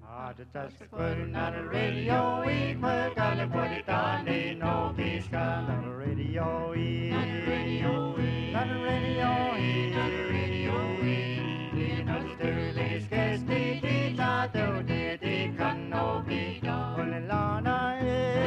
Just putting on the radio, we put on the put it on, ain't no peace come on the radio, on the radio, on the radio, on the radio, you know the dirty scarce the teacher, the can no be done. Only Lana,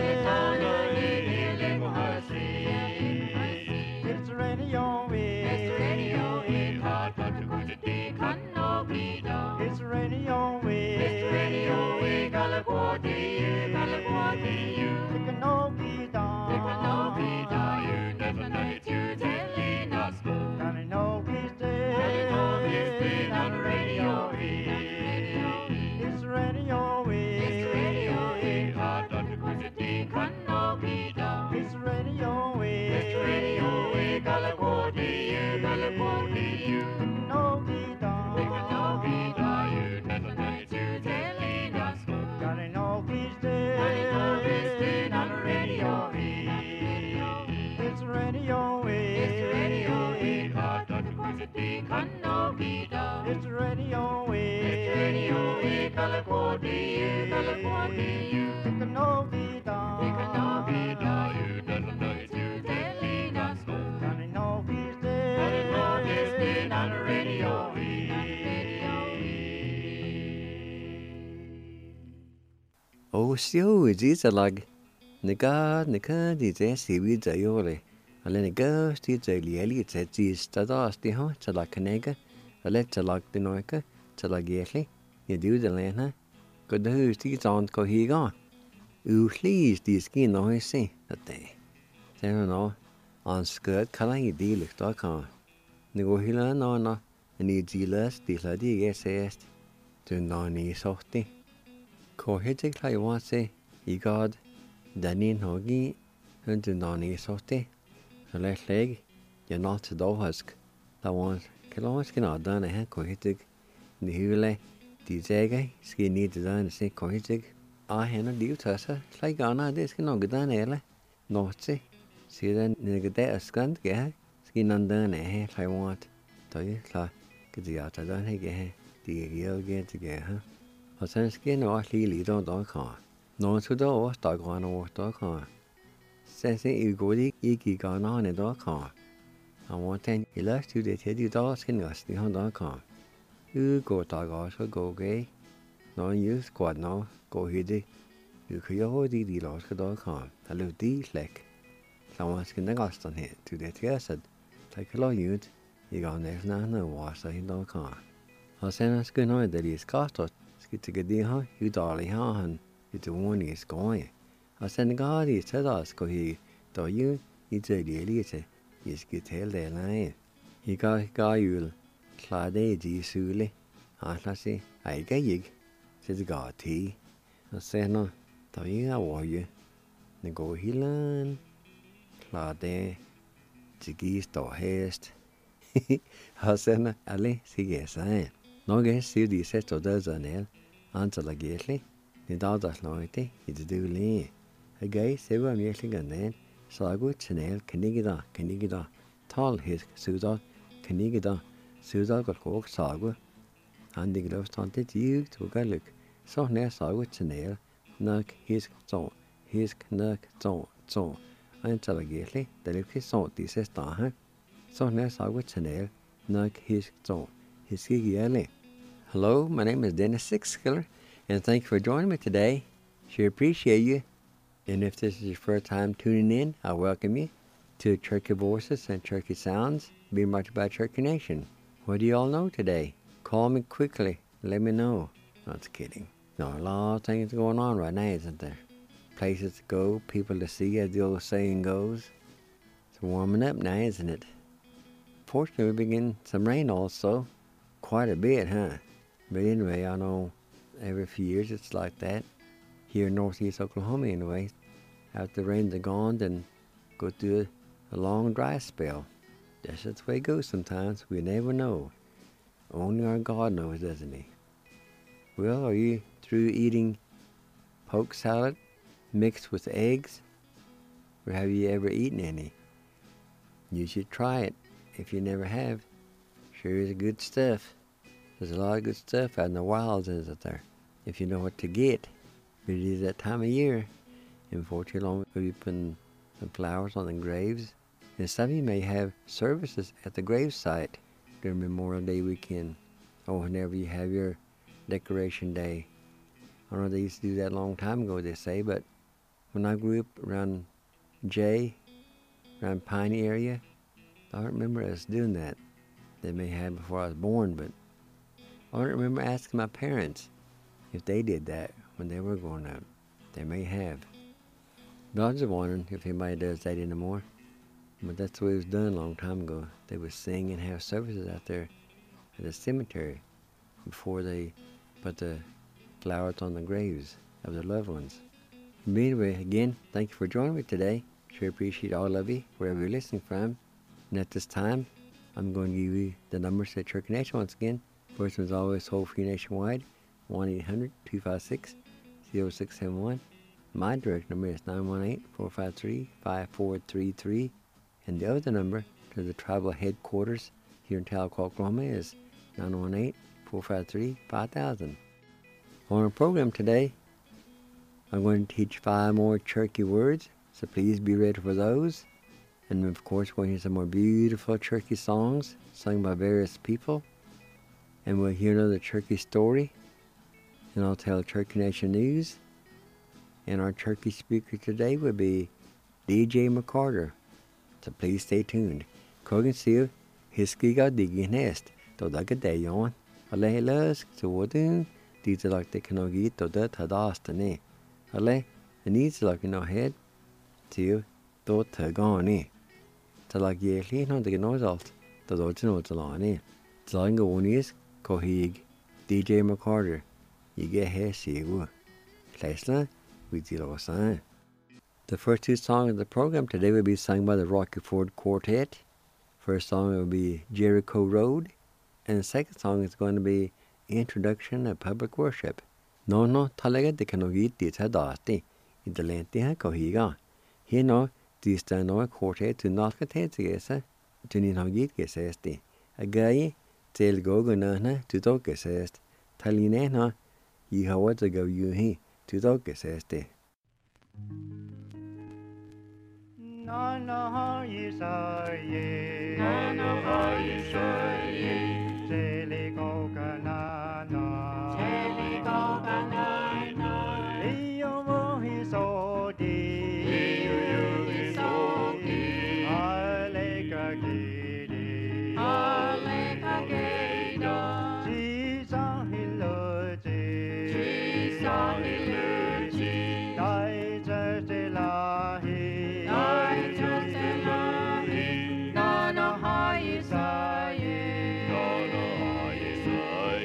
it's the radio, it's the radio, hard but to go to the can no be done. It's the radio, it's the radio, we gotta go to you, it can no be done, you never know it, you telling us, Johnny no peace day, on the radio, it's the radio, hard but to go to the can no be done. It's the radio, we gotta go to you, it can no be done, you never know it, you telling us, Johnny no peace day, on the radio, it's the radio, hard but to go to the can no be done. It's the radio, we gotta go to you, it can no be done, you never know it, you telling us, Johnny no peace day, on the radio. Oh, so it's a lag. Nika, the Jesse with the Yole. A lenega, steeds a lieli, it's a cheese, tadas, the hot, to la canega, a let to lag the noica, to la gately. You do the lena. Good who's these on cohiga. Ooh, please, the skin no see that day. Then no, on skirt, calling you deal with dog. Nego hila no, and you dealers, the lady yes, to noni softy. Cohitic like what say, ye god, Danny Hogi, and to noni softy. So let leg, you're not to do husk. That one's kilometers cannot done a hand cohitic. The hule, the zagay, skin need to done the same cohitic. I had a deal to us, like Ghana, this can not get done early. Not see. See then, nigga, that a scant, get skin undone a hair, I want. Tell you, get the outer done, I get the yell get together. I send skin or lily don't car. No to the or dog on or dog car. Says you go the icky gone on a dog car. I want 10 you left to the teddy dog skin us the dog car. You go dog also go gay. No use squad now, go hiddy. You could already the lost dog car. I love these like. Someone's skin the ghost on here to the tear said. Take a lot youth. You got next now no wash in dog car. I send us good night that is cost us. Skit to get the huh, you dolly han. It's a one is going. I send the guard is said us go he. Do you? It's a delete. Yes, get tell the line. He got you. Clade G. Suli. I say, I get yig. Says the guard tea. I say no. Do you? I war you. The go he learn. Clade. Jiggies do haste. I said no. Ali, see, yes, I am. No guess, see the set of those on el. Answer like yetly. The dog that's loyalty. It's do lee. A guy, several yetling and then. Sagu, Chanel, Canigida. Tall his Suda, Canigida. Suda got hawk sagu. And the gloves taunted you to go look. So near sagu, Chanel. Nug his so. His nug so. Answer like yetly. The look his so. This is Taha. So near sagu, Chanel. Nug his so. His gigi. Hello, my name is Dennis Sixkiller, and thank you for joining me today. Sure appreciate you. And if this is your first time tuning in, I welcome you to Turkey Voices and Turkey Sounds, being brought to you by Turkey Nation. What do you all know today? Call me quickly. Let me know. Not kidding. No, a lot of things going on right now, isn't there? Places to go, people to see, as the old saying goes. It's warming up now, isn't it? Fortunately, we begin some rain also. Quite a bit, huh? But anyway, I know every few years it's like that. Here in northeast Oklahoma anyway. After the rains are gone, then go through a long dry spell. That's just the way it goes sometimes. We never know. Only our God knows, doesn't he? Well, are you through eating poke salad mixed with eggs? Or have you ever eaten any? You should try it if you never have. Sure is good stuff. There's a lot of good stuff out in the wilds, isn't there? if you know what to get. It is that time of year, and before too long we'll be putting some flowers on the graves. And some of you may have services at the gravesite during Memorial Day weekend, or whenever you have your decoration day. I know they used to do that a long time ago, they say, but when I grew up around around Piney area, I don't remember us doing that. They may have before I was born, but I don't remember asking my parents if they did that when they were growing up. They may have. But I was just wondering if anybody does that anymore. But that's the way it was done a long time ago. They would sing and have services out there at the cemetery before they put the flowers on the graves of their loved ones. But anyway, again, thank you for joining me today. Sure appreciate all of you, wherever you're listening from. And at this time, I'm going to give you the numbers to Church Connection once again. First one is always toll free nationwide, 1-800-256-0671. My direct number is 918-453-5433. And the other number to the tribal headquarters here in Tahlequah, Oklahoma is 918-453-5000. On our program today, I'm going to teach 5 more Cherokee words, so please be ready for those. And of course, we'll hear some more beautiful Cherokee songs sung by various people. And we'll hear another Cherokee story. And I'll tell Cherokee Nation news. And our Cherokee speaker today will be DJ McCarter. So please stay tuned. Kogan siu, hiskiga digi nest, to daga dayon. Ale las, to wadun, these are like the kanogi to the tadastane. Ale, the needs like in our head, siu, to tagani. To like yeli, no, the nozalt, to dodge no talani. Zanga one is, kohig, DJ McCarter. You get here, siu. Klasla, we deal with sign. The first 2 songs of the program today will be sung by the Rocky Ford Quartet. First song will be Jericho Road, and the second song is going to be Introduction of Public Worship. No, talaga de kanogit di tadasti. Idalenti ha kohiga. Here no, this no quartet to not content gesa, to ninogit gesesti. Agaye, tel gogonana to dog gesest. Talinena, ye how what to go you he, to dog gesesti. Na na Isaye, Na na Isaye, Jeli Kokanana, Jeli Kokanana, Iyo Mohisodi, Iyo Mohisodi, Aleka Gidi, Aleka Gida, Jisa Hiloji, Jisa Hiloji, Dai Jastelahi, Dai Jastelahi, Na na Isaye, Na na Isaye.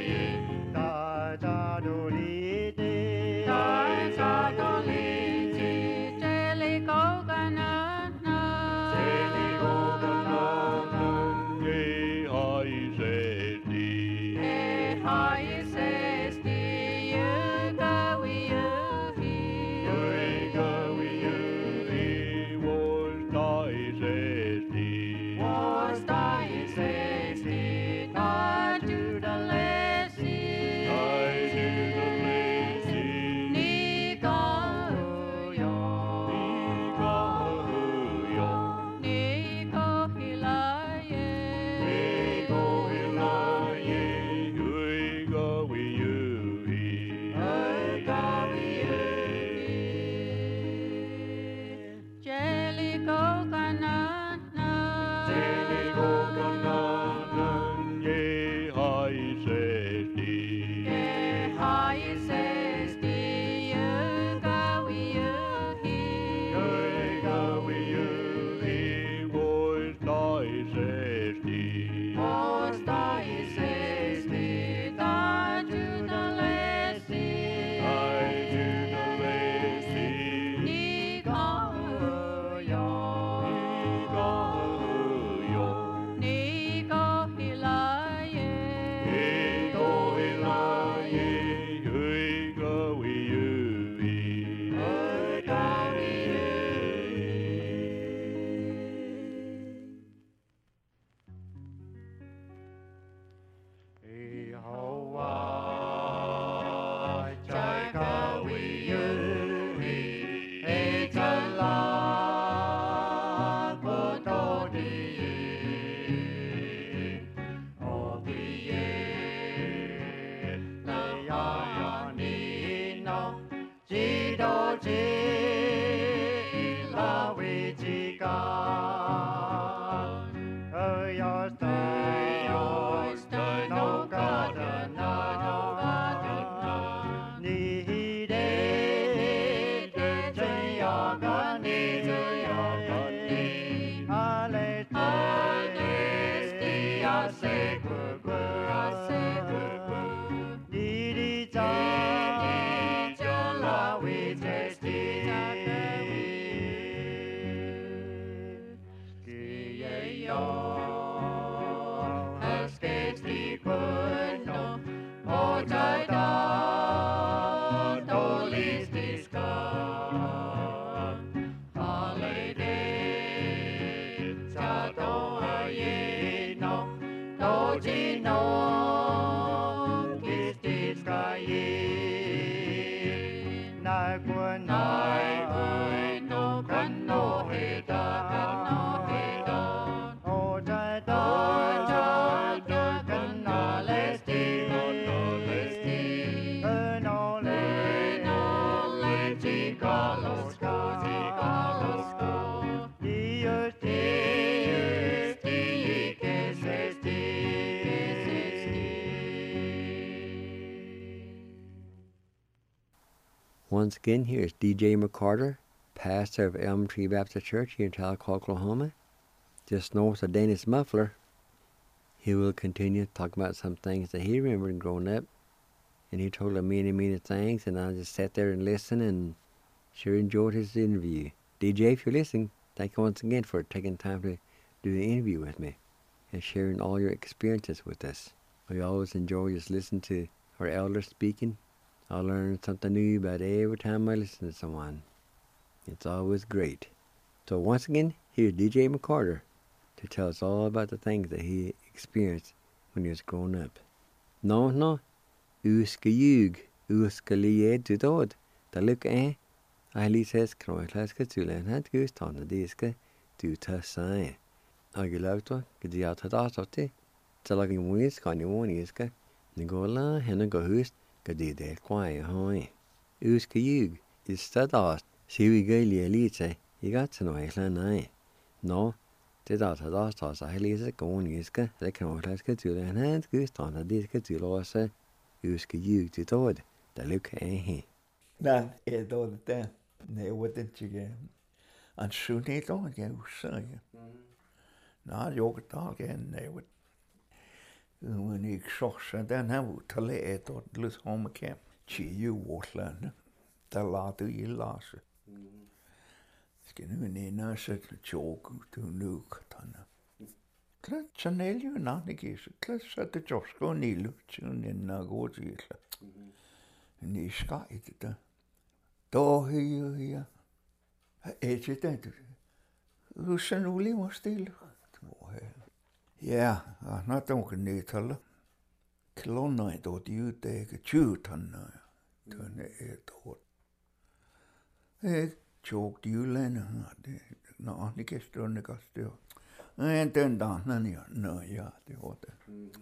Once again, here's DJ McCarter, pastor of Elm Tree Baptist Church here in Tahlequah, Oklahoma, just north of Dennis Muffler. He will continue to talk about some things that he remembered growing up, and he told him many, many things, and I just sat there and listened and sure enjoyed his interview. DJ, if you're listening, thank you once again for taking time to do the interview with me and sharing all your experiences with us. We always enjoy just listening to our elders speaking. I learn something new about every time I listen to someone. It's always great. So once again, here's DJ McCarter to tell us all about the things that he experienced when he was growing up. No, uska yug, uska lied to dod. Da look I says kroiklaska tulen had gustana diska du ta sai. Agilauto, gediata dasoti, talagin wis kan you iska. Nigola hena go hust Gadide quiet hoi. Uska yug is stadast. See we gaily elite. You got to know I. No, did out a last house I lease go on iska. They can all let's get to the hand goose on the disc to loss. Uska yug to toad. The look Nan då det nej wouldn't you get. And soon it on you say. Now you talk again they would. When ik zocht en dan hebben we te lezen tot het home camp. Zie je wortelen. Daar laten je lassen. Misschien nu niet het joken toen nu dan. Klet chanel je na niet eens. Klet zet het jos gewoon niet lucht en na goed zien. En die schijt het. Daar hier. Eet je het? Hoe zijn jullie maar stil? Ja, not only neutral. Klonna då du det tjutan. Den är då. Chok julen det nå ni keston kastio. Den dan no ja det var det.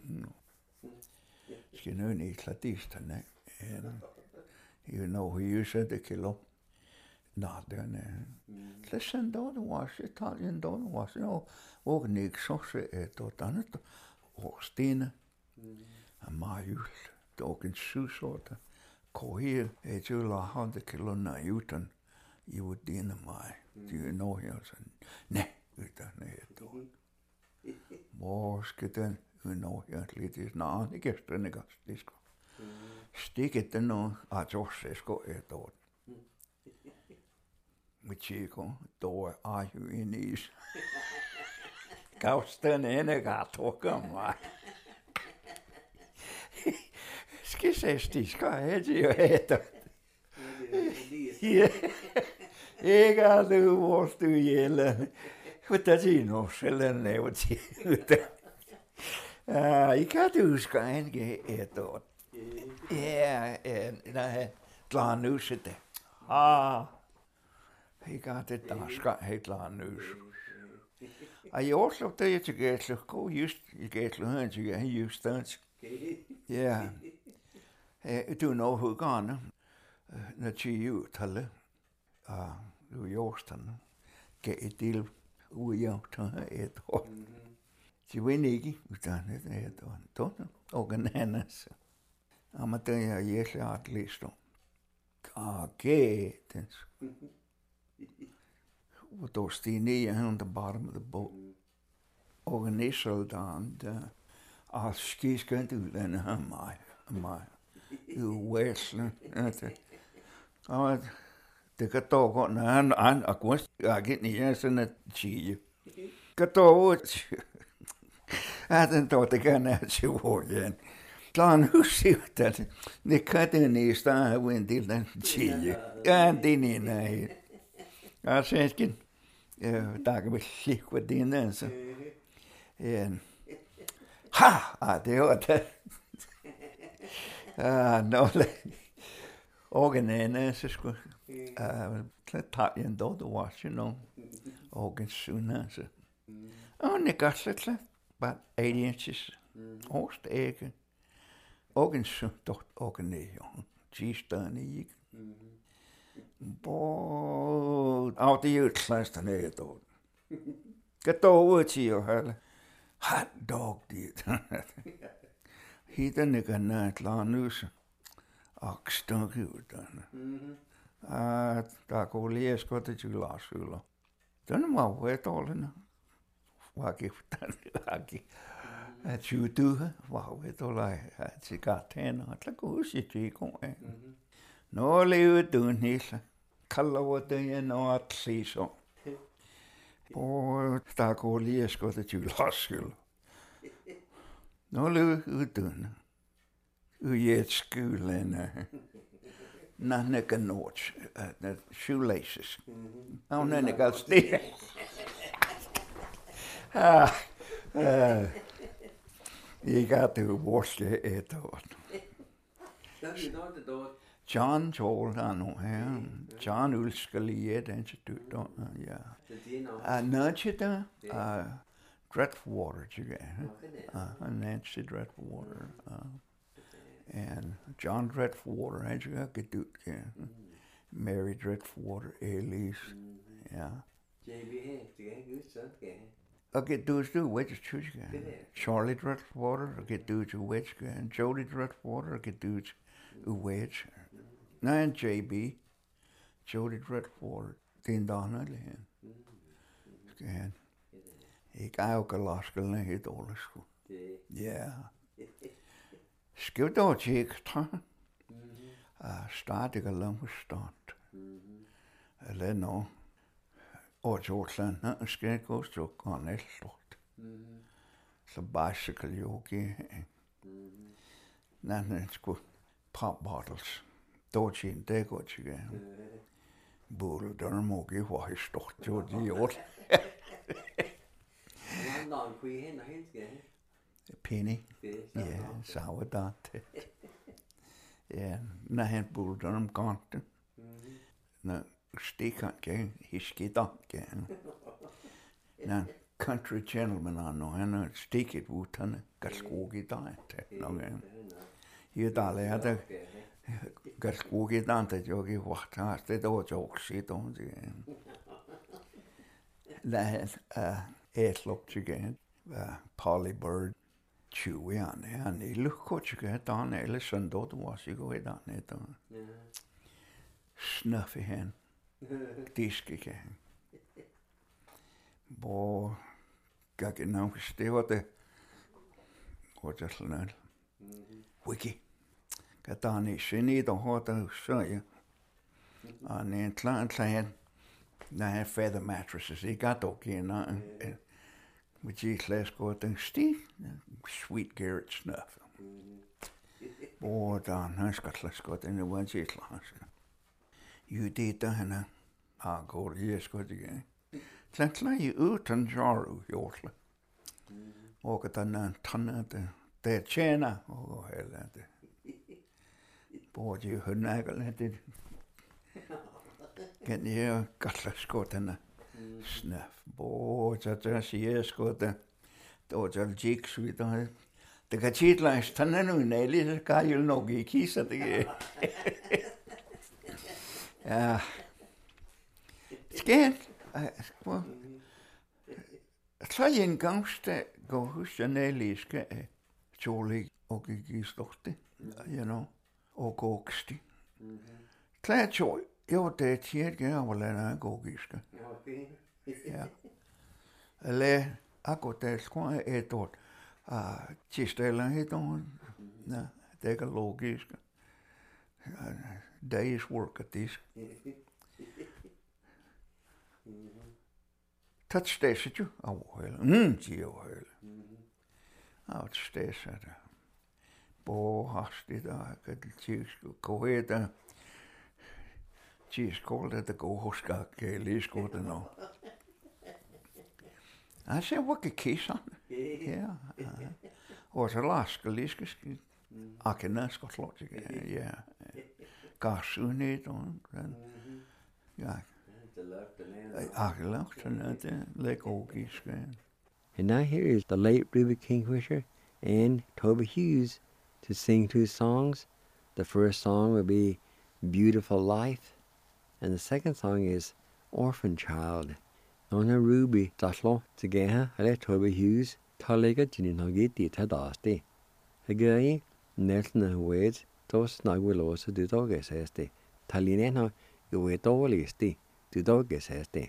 Ska nu ni klatista nej. You know who you said the kilo. Den listen då var Italien då var så och ni så då annat och Stine a majul då en susota kohir ju la 100 kilo na utan you would dynamite do you know him nej utan nej då morsketen you know him lite na ni gesten gastisko sticket den no a josesko då Michigo, då är ju in is. Kausten ene gatoka mai. Skisesti ska ju heta. Ega du måste ju gilla. Vad no selen ne uti. Ika du ska en geto. Ja, nej, klanuset. He got it Scott Headland news. I also tell you to get to go used you get to hunch you used stunts. Yeah. Do know who gone. That you tell you Yorston. Get a deal we out to it. She winnig done it don't organize. I'm a day yes at least. Okay. Då Stine on the bottom of the boat. Och initial down skis going to then my you westland. Det kan då gå när jag går jag inte sen att chi. Kan då den då det kan jag ju igen. Tlaan hussiutan. Ne katen niistä havuin tiltan chille. Ääntini näin. Ja senskin. Takaville kuin dinansa. Ha! Det var det. No, organen så skulle tage en dårlig wash, you know. Organ soon, så. Og det gør sig about 8 inches. Ost ægge. Organ soon, dårlig organ jo. Cheese-dørne i. Og det er jo et slags dernede, dårlig. Kan dog ud til at holde. Hot dog, dit. Hitten ikke nært lanus. Og stunk ud den. Der går lige skot til glasøler. Den var vedålende. Var gift den. At you do, var vedålende. At jeg gav tænder. At jeg kunne huske, at jeg går. Nå levede du en hele. Kalder var det en og at se så. Og der går lige skot til glasøler. Nå levede udøvende. Ujet skulene. Nanne notes, shoelaces. Oh, nanne got still. You got to wash it out. John told I know him. John Ulskaliet and to do yeah. Nudge Dreadwater, Nancy Dreadwater. And John Dreadwater, and you got to do Mary Dreadwater, Elise, yeah. I get do to which church Charlie Dreadwater, I get do to which and Jody Dreadwater, I get do to which. Now JB, Jody Dreadwater, Dean Donnelly, and ik ook een laskel in het alles goed. Ja. Skrev dog til ekstra. Start ikke langt start. Eller nå. Og Jordan, han skal gå så kan det stort. Så bicycle yogi. Når skulle pop bottles. Dog til det går til. Burde der må give var stort jo de gjort. Penny. Ja, sourdough. Ja, når han boede om kanten. Når stikker han hiskede han. Når country gentleman han har stikket ud, han kan skoge dig til. Her der lærte kan skoge dig til, jeg ikke var det der var jo shit om det. Når han ætlop til igen. Polly Bird. Chewy han är luckotchika dan eller söndot was jag går dan det. Snuffy han. Diskike. Bo gak nou gestewte. Wat is nou? Wiki. Gatan is nie dan hoort dan so ja. En en klein na feather mattresses. Ik got ook in with these less good things, Steve, sweet Garrett snuff. Boy, Dan, has got less good in the ones he's lost. You did that, go, yes, good again. Let's lay you out and jar, Yorkla. Walk at an ton the China, oh, hell, boy, you heard naggle at it. Get near, got less good in the snuff. Boy, that's yes, good. Those are jigs with the gachit lines, Tananu, Nelly, the guy you'll know, geekies at the yeah. Scared. Try and ghost go who's the Nelly, Jolie, Ogigis dochte, you know, or Goksti. Try joy. Jo, det er tiet gerne, hvor lader gå giske. Ja. Eller, akkurat det skulle et år. Tistelen het on. Ja, det er logisk. Days work at this. Dat steeds het jo. Oh, heel. Gio heel. Oh, het steeds het. bo hasti da kadilchis koheta chis kolda da kohoska ke liskoda no. I said what ke kisan. Yeah. Was a laska liskus akenasko slot yeah. Gasune dan ja. And now here is the late Ruby Kingfisher and Toby Hughes to sing two songs. The first song will be Beautiful Life, and the second song is Orphan Child. Nona Ruby Daslo together with Toby Hughes, Talega Jininogi Tadasti. Again, Nelson Wades, those Nagwilos do doges as the Talineno, you wait always. Du dogge, sägs det.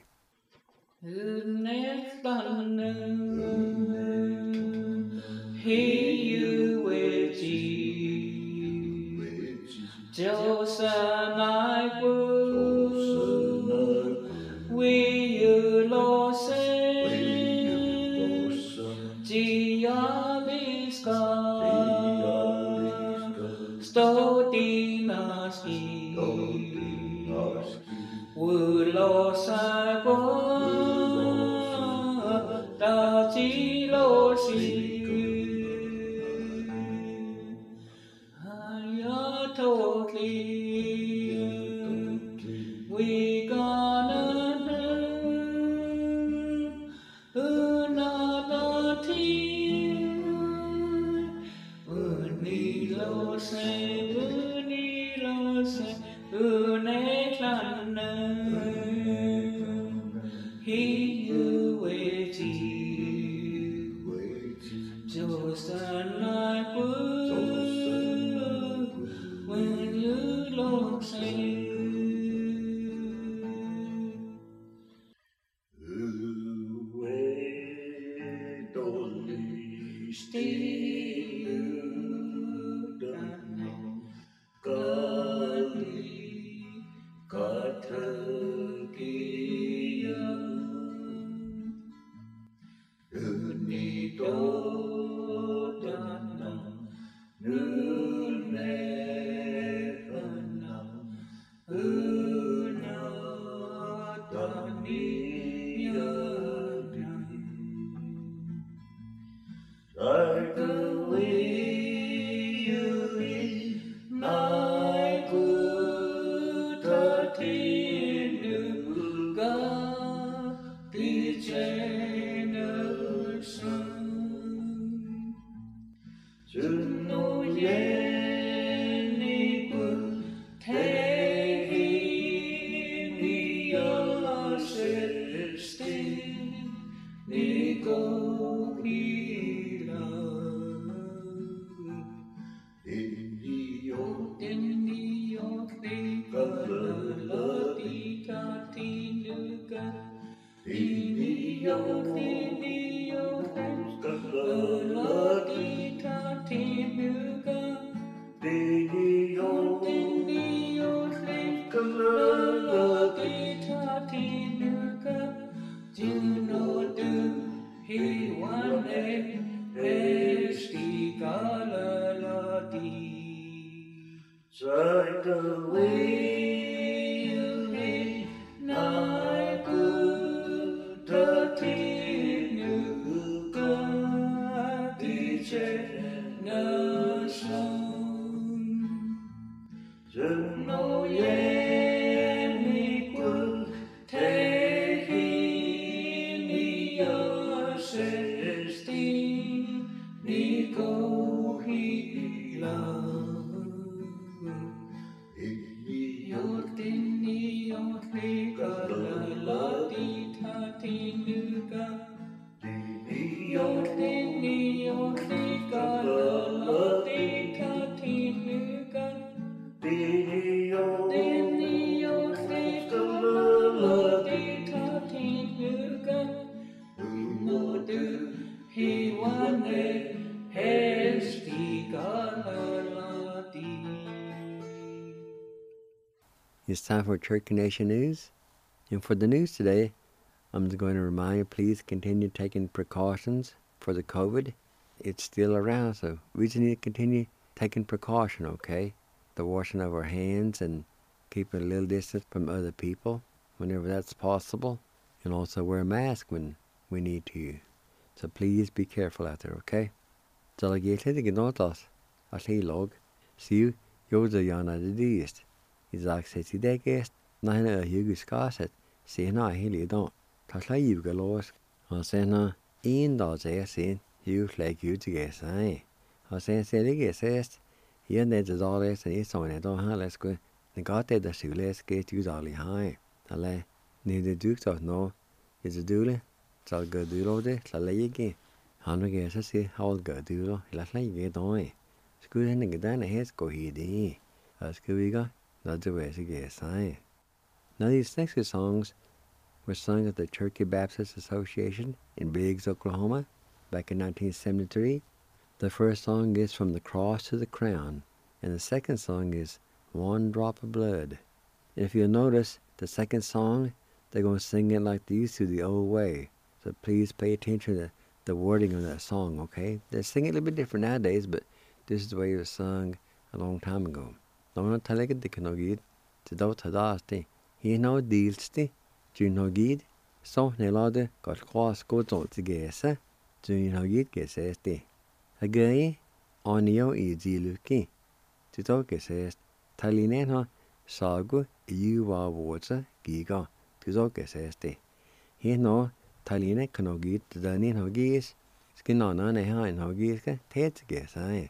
It's time for Church Nation News. And for the news today, I'm going to remind you, please continue taking precautions for the COVID. It's still around, so we just need to continue taking precaution, okay? The washing of our hands and keeping a little distance from other people whenever that's possible. And also wear a mask when we need to. So please be careful out there, okay? So like you said, I say log. See you, you're the yana the deist. Is like said to that guest, nine you discuss it. See na hilly don't. Tasla you go lost. I say na in those saying you like you to guess, eh? I say says, here there's the dollars and it's on it, let's go. The got the shoe, let's get you dolly high. I lay, near the Duke of no, is a dooley. So go do it, so lay again. Hundred guess I see how I'll go do it, let's lay get on. School and get down ahead, go here, as we got, not the way to guess, eh? Now these next two songs were sung at the Turkey Baptist Association in Biggs, Oklahoma, back in 1973. The first song is From the Cross to the Crown, and the second song is One Drop of Blood. And if you'll notice, the second song, they're going to sing it like they used to the old way. So please pay attention to the wording of that song, okay? They sing it a little bit different nowadays, but this is the way it was sung a long time ago. Don't tell you the canogid, to do tadasti. He no dealsti, do no gid, so nelade got cross go to gesa, do no gid gesesti. Again, on your easy looking. To talk says, Talinena, Sago, you are water, giga, to talk says the. He no, Talina cannot get the Danin Hoggies, skin on a high Hoggies, Ted guess, eh?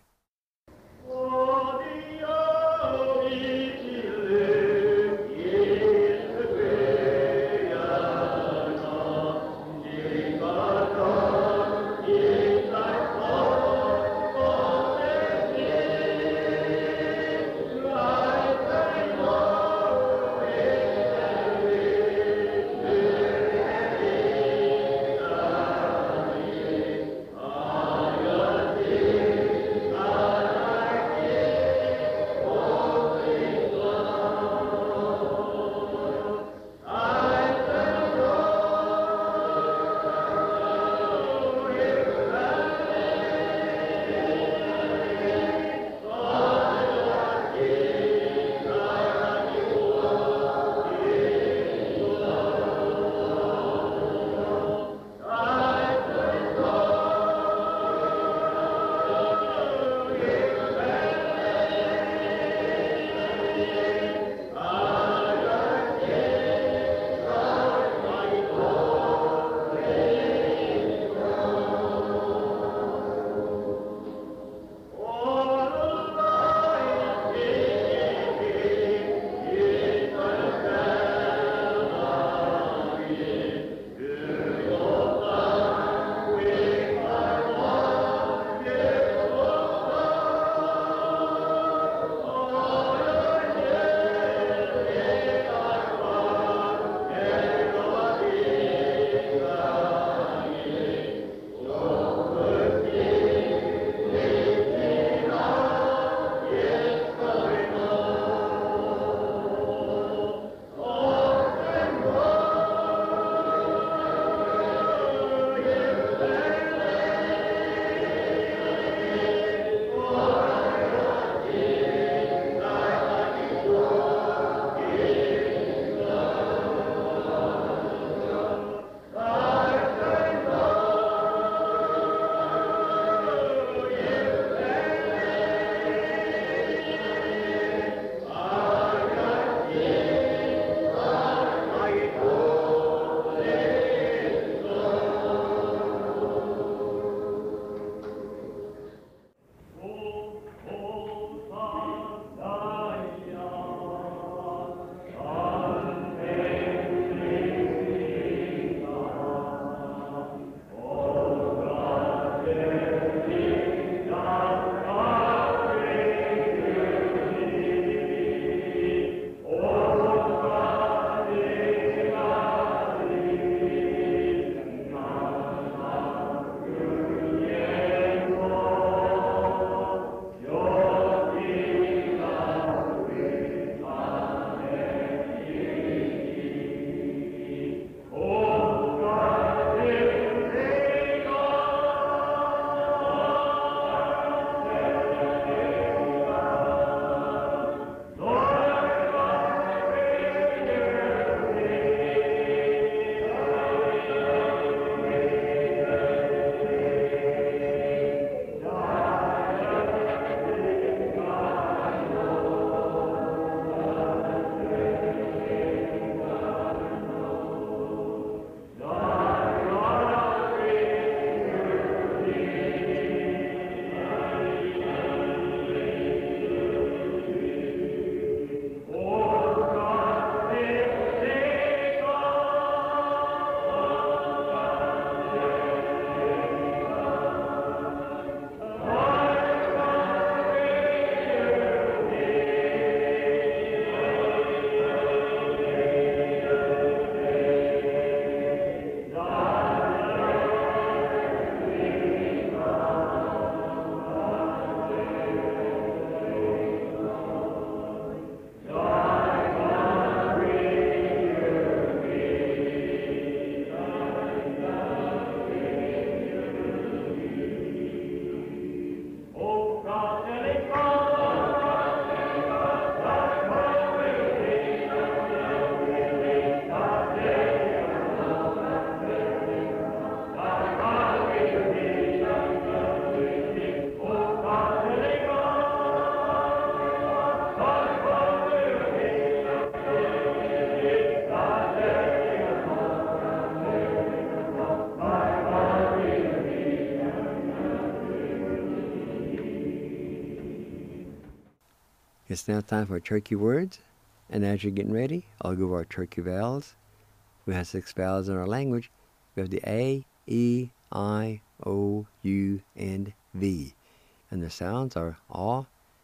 It's now time for turkey words. And as you're getting ready, I'll go over our turkey vowels. We have 6 vowels in our language. We have the A, E, I, O, U, and V. And the sounds are A,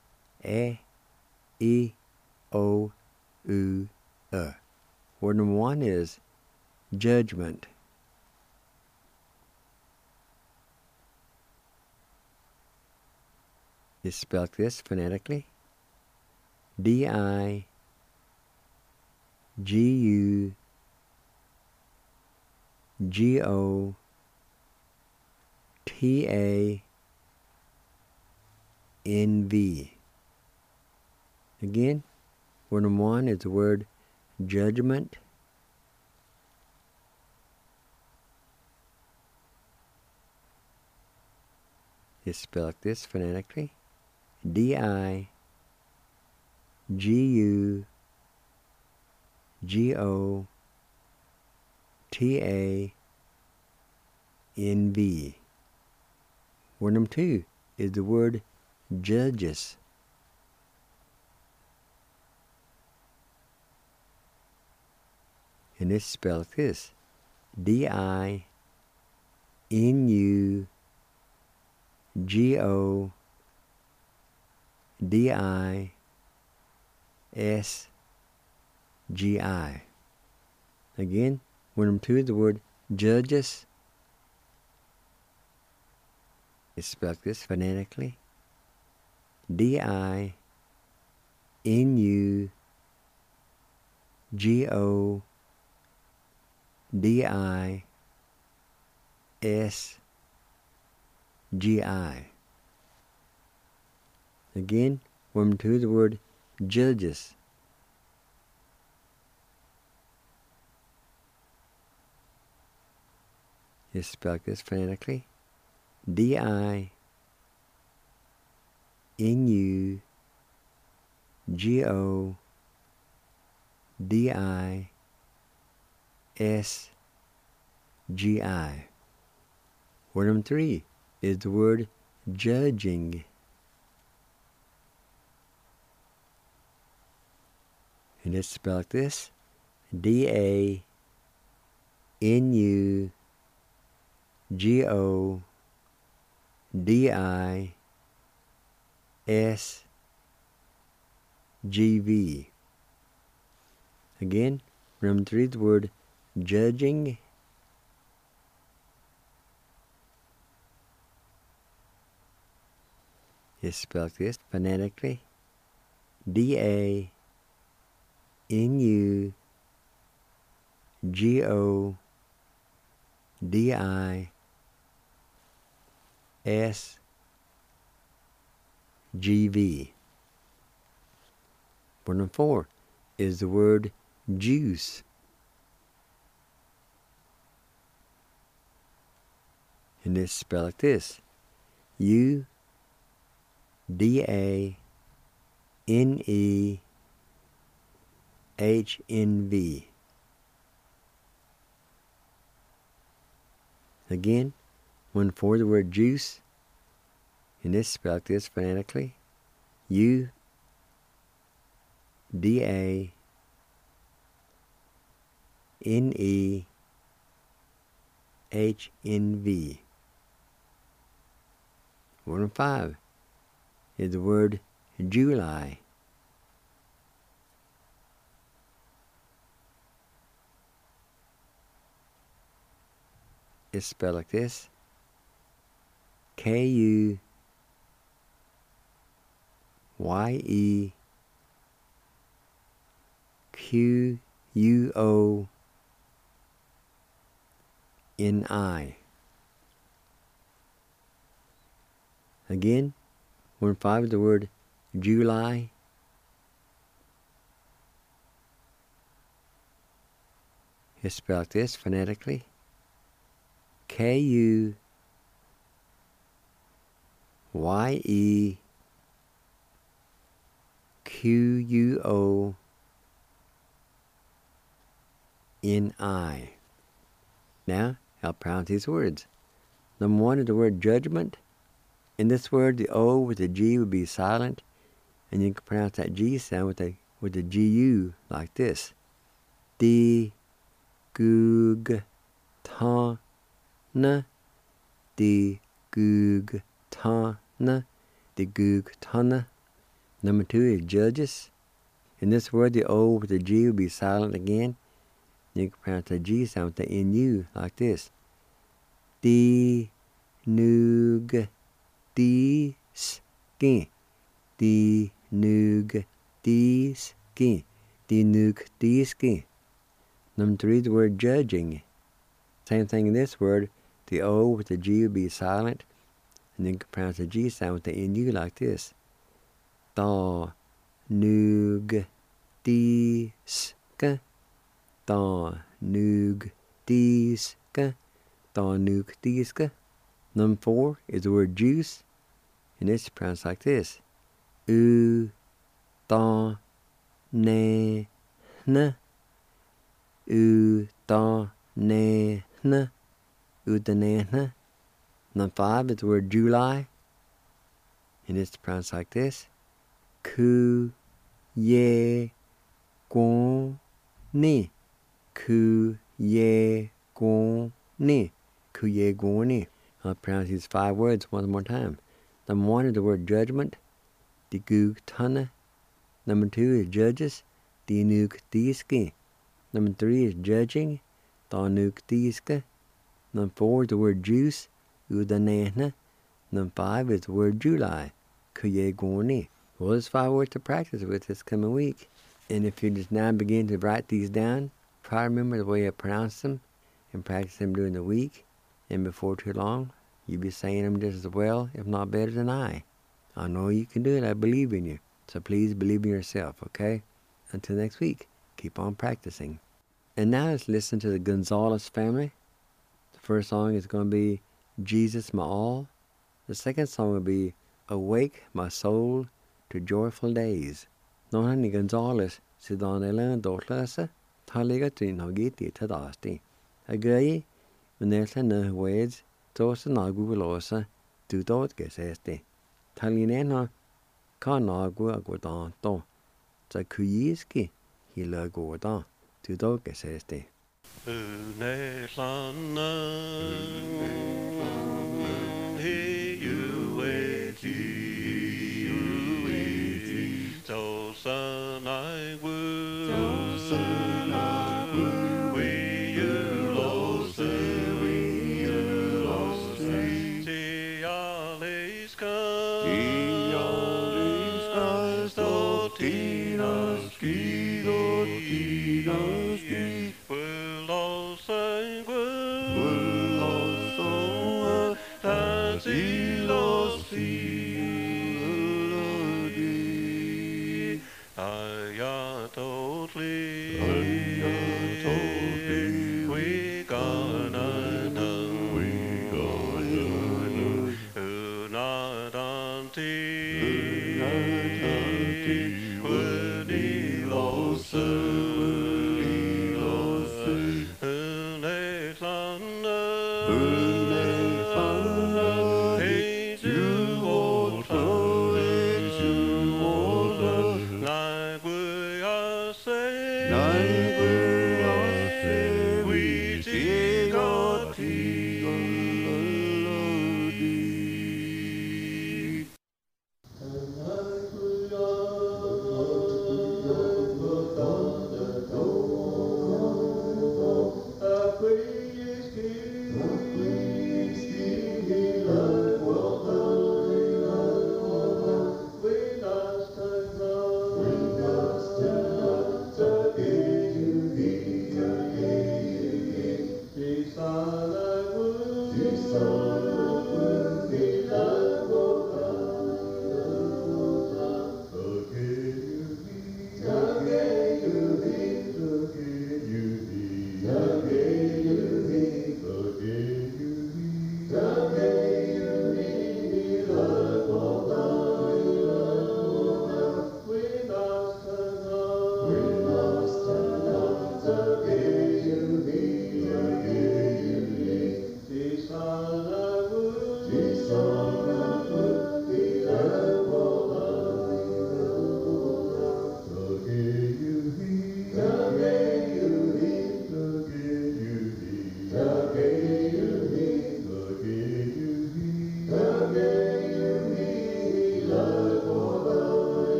E, O, U, Word number 1 is judgment. It's spelled this phonetically. D-I-G-U-G-O-T-A-N-V. Again, word number 1 is the word judgment. It's spelled like this phonetically. D-I-G-U-G-O-T-A-N-V. Word number 2 is the word judges. And it's spelled like this. D-I-N-U-G-O-D-I-S-G-I. Again, word number 2 is the word judges. It's spelled like this phonetically. D-I-N-U-G-O-D-I-S-G-I. Again, word number 2 is the word judges. It's spelled like this phonetically. D-I-N-U-G-O-D-I-S-G-I. Word number 3 is the word judging. And it's spelled like this. D-A-N-U-G-O-D-I-S-G-V. Again, number 3 is the word judging. It's spelled like this phonetically. D-A-N-U-G-O-D-I-S-G-V. Word number 4 is the word juice. And it's spelled like this. U-D-A-N-E-H-N-V. Again, 1 for the word juice. And it's spelled like this phonetically. U-D-A-N-E-H-N-V. Word number 5 is the word July. It's spelled like this. K-U-Y-E-Q-U-O-N-I. Again, word 5 is the word July. It's spelled like this phonetically. K-U-Y-E-Q-U-O-N-I. Now, I'll pronounce these words. Number 1 is the word judgment. In this word, the O with the G would be silent. And you can pronounce that G sound with the GU like this. D, goog, ta, na, D, goog, ta, na, D, goog, ta, na. Number 2 is judges. In this word, the O with the G will be silent again. You can pronounce the G sound with the NU like this. D, noog, D, skin. D, noog, D, skin. D, noog, D, skin. Number 3 is the word judging. Same thing in this word. The O with the G will be silent. And you can pronounce the G sound with the NU like this. Da, noog, D, sk. Da, noog, D, sk. Da, noog, D, sk. Number 4 is the word juice. And it's pronounced like this. U, da, ne, n. U, da, ne, n. U, da, ne, n. Number 5 is the word July. And it's pronounced like this. Ku, ye, gon, ni. Ku, ye, gon, ni. Ku, ye, gon, ni. I'll pronounce these 5 words one more time. Number 1 is the word judgment. The goog tana. Number 2 is judges. The noog diske. Number 3 is judging. The noog diske. Number 4 is the word juice. Udanehna. Number 5 is the word July. Kuye gorni. Well, there's 5 words to practice with this coming week. And if you just now begin to write these down, try to remember the way I pronounce them and practice them during the week. And before too long, you'll be saying them just as well, if not better than I. I know you can do it. I believe in you. So please believe in yourself, okay? Until next week, keep on practicing. And now let's listen to the Gonzalez family. The first song is going to be Jesus My All. The second song will be Awake My Soul to Joyful Days. Nå har ni Gonzalez sidan eller dårtløse, tar ligger til noe til dasti. Jeg gøy, men det er nøy words, tåse nagu låse, du dåt gesesti. Talinena kan nagu agodanto, så kuyiski hila godan, du dåt gesesti.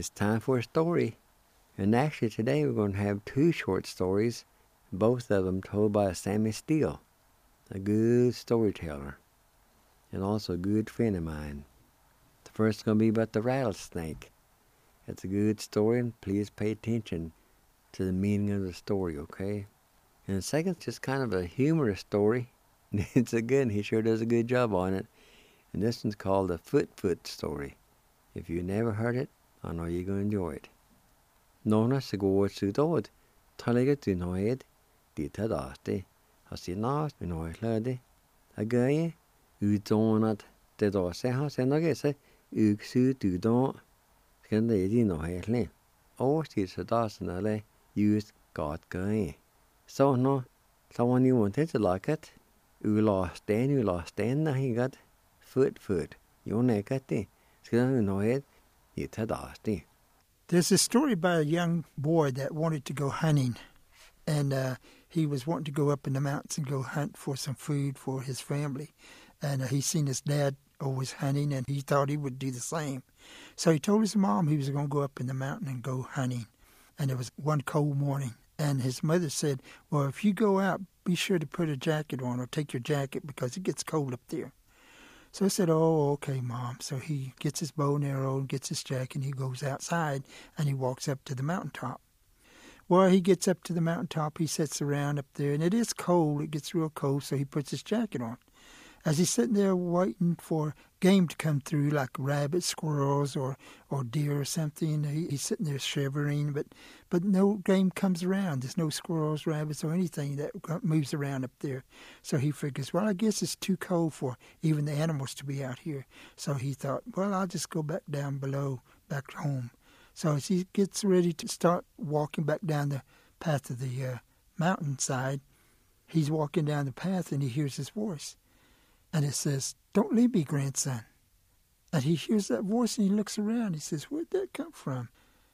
It's time for a story. And actually today we're going to have 2 short stories, both of them told by Sammy Steele, a good storyteller, and also a good friend of mine. The first is going to be about the rattlesnake. It's a good story, and please pay attention to the meaning of the story, okay? And the second is just kind of a humorous story. It's a good, he sure does a good job on it. And this one's called the Foot story. If you never heard it, I know you're going to enjoy it. Nona se går ut åt, talega du noed, dit adaste, hasi nast vi noed agaye, udonat, det då se ha se nagese, uksu du don, kan det di noedle. Årstil så dasenale, just got gaye. So no, someone you wanted to like it, u lost na he got foot. You nekati, skan noed, dit adaste. There's a story about a young boy that wanted to go hunting, and he was wanting to go up in the mountains and go hunt for some food for his family. And he seen his dad always hunting, and he thought he would do the same. So he told his mom he was going to go up in the mountain and go hunting. And it was one cold morning, and his mother said, well, if you go out, be sure to put a jacket on or take your jacket because it gets cold up there. So I said, oh, okay, Mom. So he gets his bow and arrow and gets his jacket, and he goes outside, and he walks up to the mountaintop. Well, he gets up to the mountaintop. He sits around up there, and it is cold. It gets real cold, so he puts his jacket on. As he's sitting there waiting for game to come through, like rabbits, squirrels, or deer or something, he's sitting there shivering, but no game comes around. There's no squirrels, rabbits, or anything that moves around up there. So he figures, well, I guess it's too cold for even the animals to be out here. So he thought, well, I'll just go back down below, back home. So as he gets ready to start walking back down the path of the mountainside, he's walking down the path, and he hears his voice. And it says, don't leave me, grandson. And he hears that voice, and he looks around. He says, where'd that come from?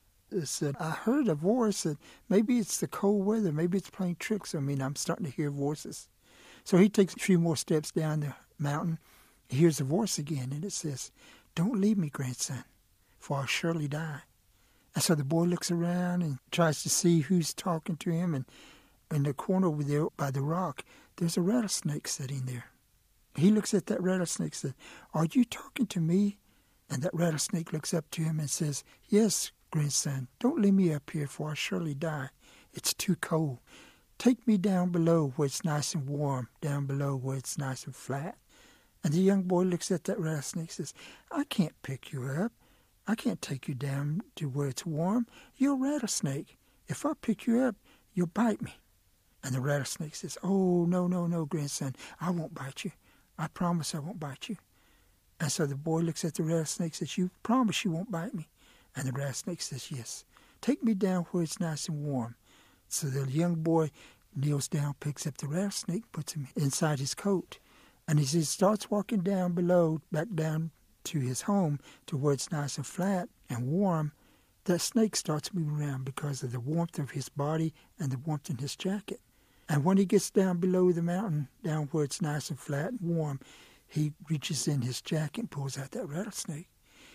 It said, I heard a voice that maybe it's the cold weather. Maybe it's playing tricks on me, and I'm starting to hear voices. So he takes a few more steps down the mountain. He hears the voice again, and it says, don't leave me, grandson, for I'll surely die. And so the boy looks around and tries to see who's talking to him. And in the corner over there by the rock, there's a rattlesnake sitting there. He looks at that rattlesnake and says, are you talking to me? And that rattlesnake looks up to him and says, yes, grandson, don't leave me up here, for I'll surely die. It's too cold. Take me down below where it's nice and warm, down below where it's nice and flat. And the young boy looks at that rattlesnake and says, I can't pick you up. I can't take you down to where it's warm. You're a rattlesnake. If I pick you up, you'll bite me. And the rattlesnake says, oh, no, grandson, I won't bite you. I promise I won't bite you. And so the boy looks at the rattlesnake and says, you promise you won't bite me? And the rattlesnake says, yes. Take me down where it's nice and warm. So the young boy kneels down, picks up the rattlesnake, puts him inside his coat. And as he starts walking down below, back down to his home, to where it's nice and flat and warm, that snake starts moving around because of the warmth of his body and the warmth in his jacket. And when he gets down below the mountain, down where it's nice and flat and warm, he reaches in his jacket and pulls out that rattlesnake.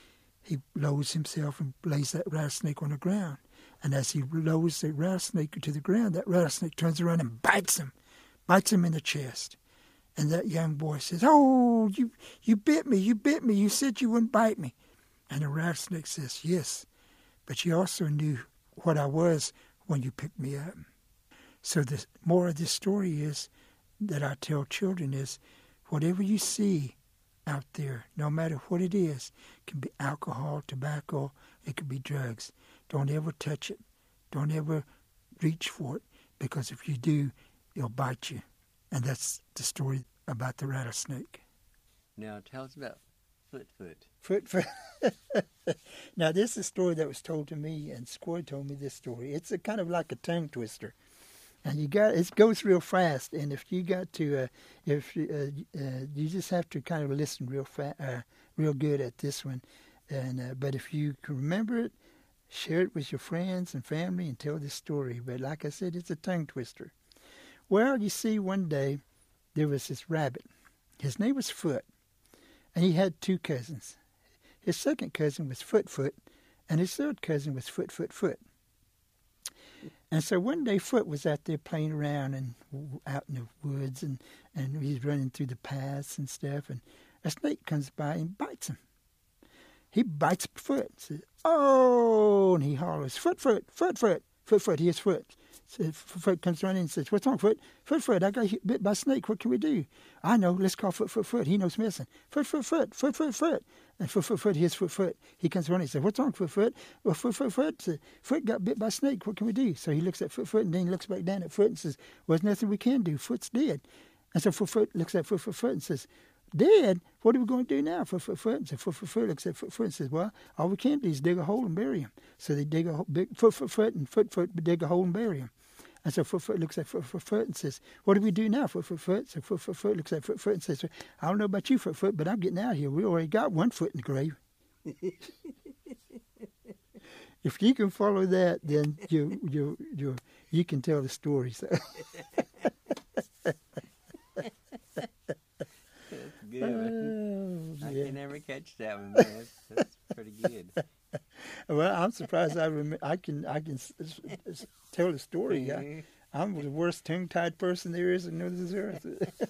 He lowers himself and lays that rattlesnake on the ground. And as he lowers the rattlesnake to the ground, that rattlesnake turns around and bites him in the chest. And that young boy says, oh, you bit me. You said you wouldn't bite me. And the rattlesnake says, yes, but you also knew what I was when you picked me up. So the more of this story is that I tell children is whatever you see out there, no matter what it is, it can be alcohol, tobacco, it could be drugs. Don't ever touch it. Don't ever reach for it, because if you do, it'll bite you. And that's the story about the rattlesnake. Now tell us about Foot. Foot. Now this is a story that was told to me, and Squirrel told me this story. It's a kind of like a tongue twister. And it goes real fast, and if you got to, you just have to kind of listen real good at this one. And but if you can remember it, share it with your friends and family, and tell this story. But like I said, it's a tongue twister. Well, you see, one day there was this rabbit. His name was Foot, and he had 2 cousins. His second cousin was Foot, and his third cousin was Foot. And so one day Foot was out there playing around and out in the woods, and he's running through the paths and stuff, and a snake comes by and bites him. He bites Foot, says, "Oh!" and he hollers, Foot, here's Foot. So Foot comes running and says, "What's wrong, Foot? Foot, I got bit by a snake. What can we do?" "I know. Let's call Foot. He knows medicine. Foot. And Foot, here's Foot. He comes running and says, "What's wrong, Foot? Well, Foot got bit by a snake. What can we do?" So he looks at Foot, and then he looks back down at Foot and says, "Well, there's nothing we can do. Foot's dead." And so Foot looks at Foot and says, "Dead? What are we going to do now?" Foot. And so Foot looks at Foot and says, "Well, all we can do is dig a hole and bury him." So they dig a hole, Foot and Foot dig a hole and bury him. And so Foot looks at Foot and says, "What do we do now, Foot?" So Foot looks at Foot and says, "I don't know about you, Foot, but I'm getting out of here. We already got one foot in the grave." If you can follow that, then you can tell the story. So. Good. I can never catch that one, man. That's pretty good. Well, I'm surprised I can tell the story. I'm the worst tongue-tied person there is in this earth.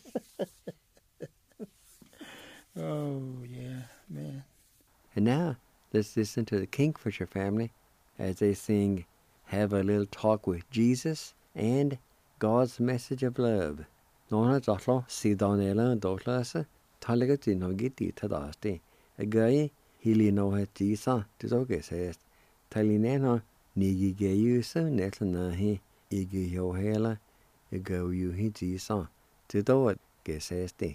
Oh, yeah, man. And now, let's listen to the Kingfisher family as they sing Have a Little Talk with Jesus and God's Message of Love. Nona dotlo si donela dotlasa talaga tinogiti tadasti. A guy hili no het jisa tizoge says talinena nigi gayusa netlanahi igi yohela a go you he jisa tidoat gesesti.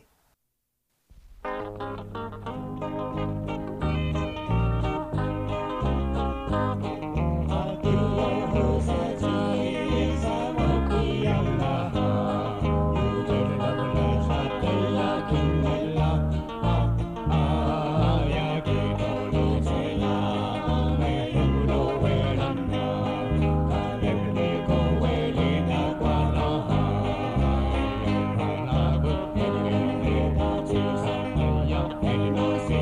Hey,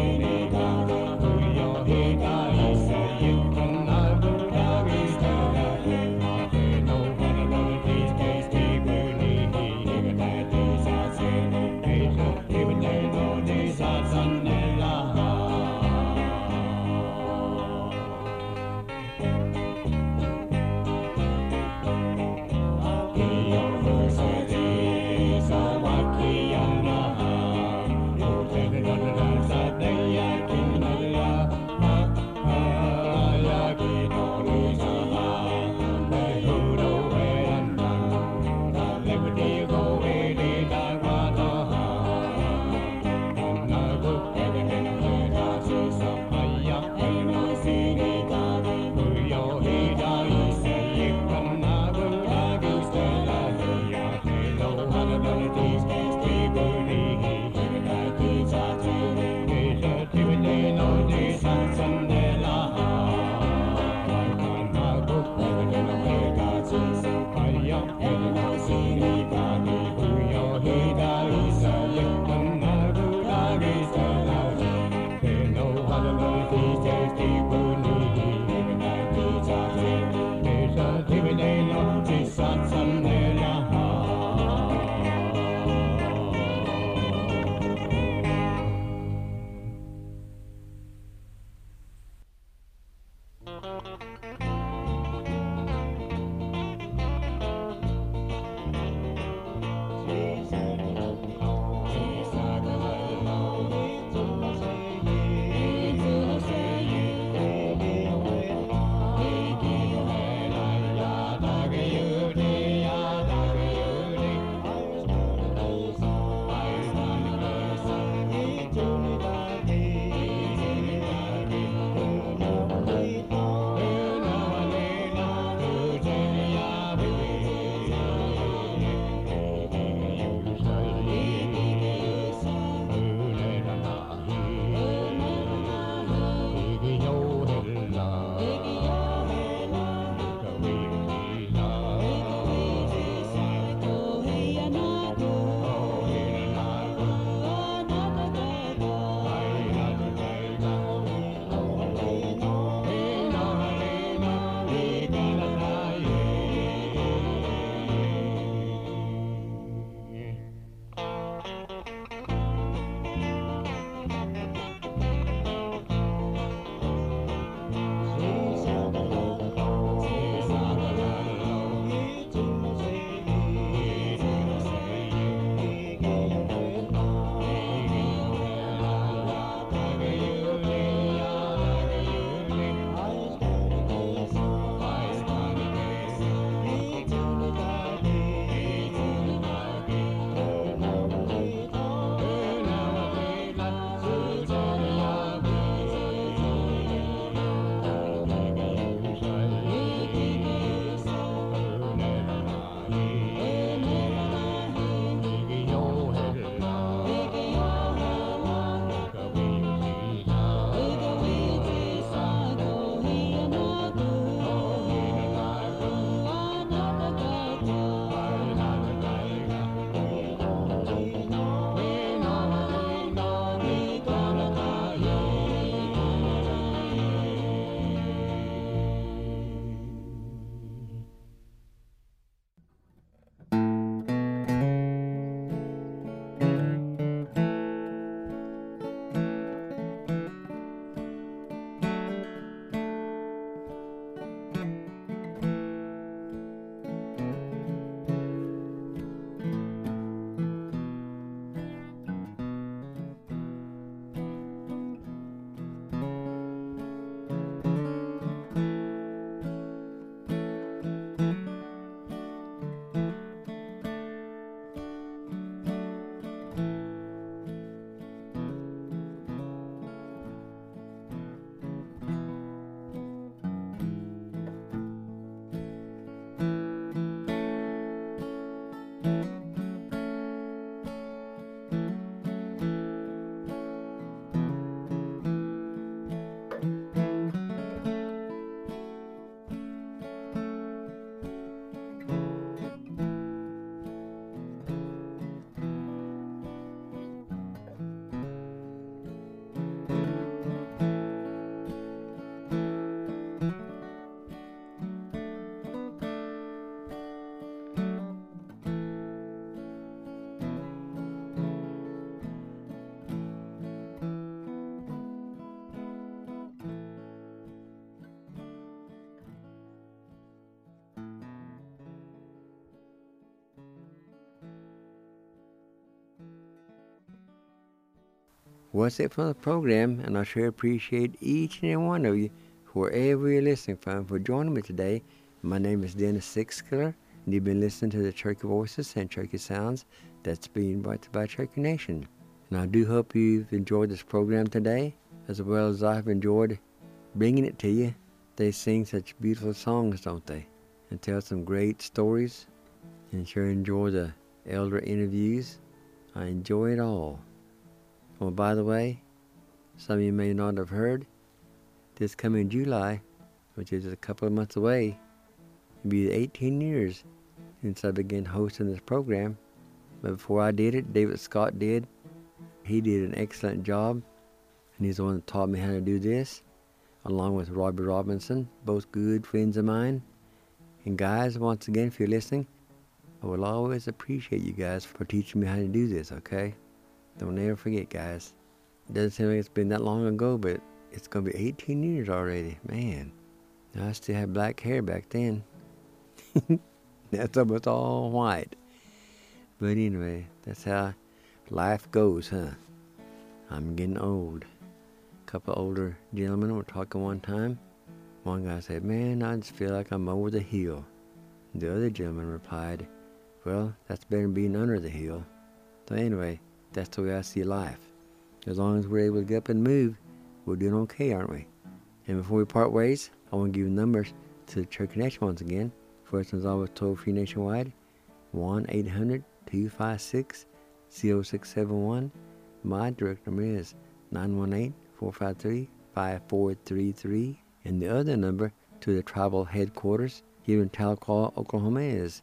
what's it for the program, and I sure appreciate each and every one of you, wherever you're listening from, for joining me today. My name is Dennis Sixskiller, and you've been listening to the Cherokee Voices and Cherokee Sounds that's being brought to you by Cherokee Nation. And I do hope you've enjoyed this program today, as well as I've enjoyed bringing it to you. They sing such beautiful songs, don't they? And tell some great stories, and sure enjoy the elder interviews. I enjoy it all. Well, by the way, some of you may not have heard, this coming July, which is a couple of months away, it'll be 18 years since I began hosting this program. But before I did it, David Scott did. He did an excellent job, and he's the one that taught me how to do this, along with Robbie Robinson, both good friends of mine. And guys, once again, if you're listening, I will always appreciate you guys for teaching me how to do this, okay? Don't ever forget, guys. It doesn't seem like it's been that long ago, but it's going to be 18 years already. Man, I still had black hair back then. That's almost all white. But anyway, that's how life goes, huh? I'm getting old. A couple older gentlemen were talking one time. One guy said, "Man, I just feel like I'm over the hill." The other gentleman replied, "Well, that's better than being under the hill." So anyway, that's the way I see life. As long as we're able to get up and move, we're doing okay, aren't we? And before we part ways, I want to give you numbers to the Cherokee Nation once again. First one's always toll-free nationwide, 1-800-256-0671. My direct number is 918-453-5433. And the other number to the tribal headquarters here in Tahlequah, Oklahoma is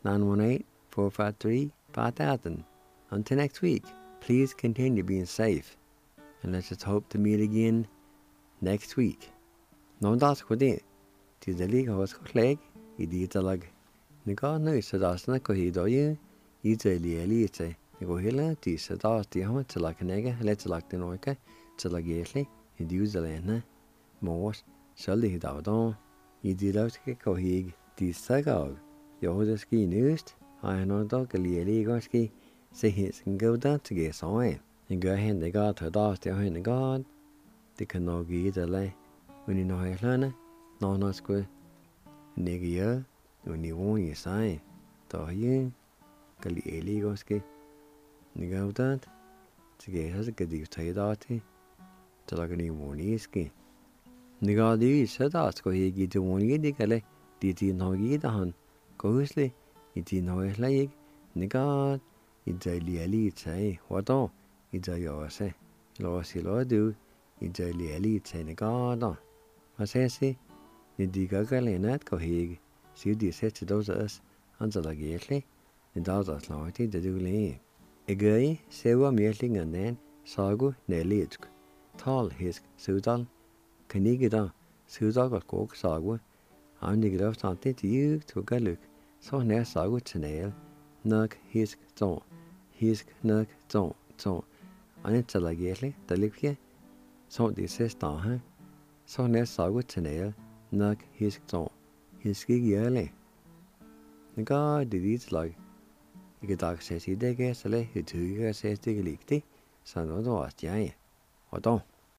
918-453-5000. Until next week, please continue being safe. And let's just hope to meet again next week. No das ko de. Ti dali ko was kleg, I di talag. Ni ka no sa das na ko hi do ye. I te li eli te. Ni ko hela ti sa das ti ha te la knega, let te la te noika, te la gesli, I di uzalena. Mos, shaldi hi da don. I di la ke ko hi ti sa ga. Yo des ki nust. I no do ke li eli go ski. Se hi sin go down to get so in. And go ahead they got to das ti ha ni god. Ti kan no gi de le. When you know how no square. Nigga, when you want your sign, to you, Kali Eligoski, Nigga that, to get us a good deal tied to like any warniski. Nigga, you said ask go he get to one ye digale, did you know ye the hun, ghostly, it you know his leg, Nigga, it's a liali say, what all, it's a your say, Lossi lo do, it's a liali say, Nigga. Masesi, ni digaga lenat ko hig, si di set those us, ansala gately, and those us lorty the duli. A gay, sewa meeting and then, sagu, nelitsk, tall hisk, sudal, canigida, sudal got coke sagu, and the glove something to you to galuk, so near sagu to nug hisk ton, nug ton, and it's a gately, the lipia, so this says down, so near sagu to nug hisk ton, hiski yearly. The god did it like. You could talk says he did guess a lay, who 2 years says the leakty, son of the last giant. Or don't.